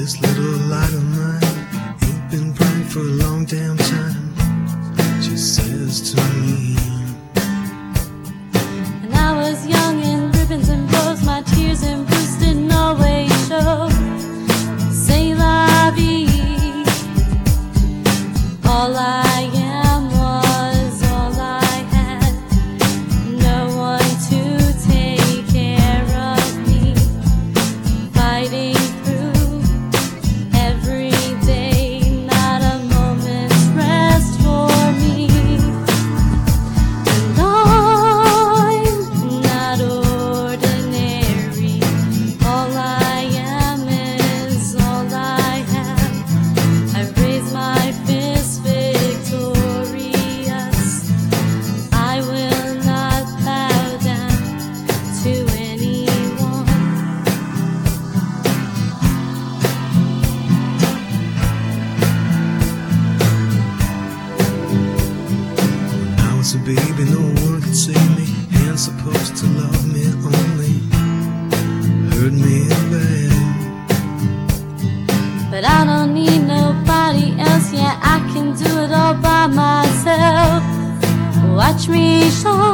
This little light of mine ain't been praying for a long damn time. She says to me, when I was young and ribbons and bows, my tears and bruise didn't always show. C'est la vie. All I am was all I had. No one to take care of me. Fighting through every day, not a moment's rest for me. And I'm not ordinary. All I am is all I have. I raise my fist victorious. I will not bow down to anyone. I was a baby, no one could save me, and supposed to love me only, hurt me bad. But I don't need nobody else, yeah, I can do it all by myself. Watch me shine.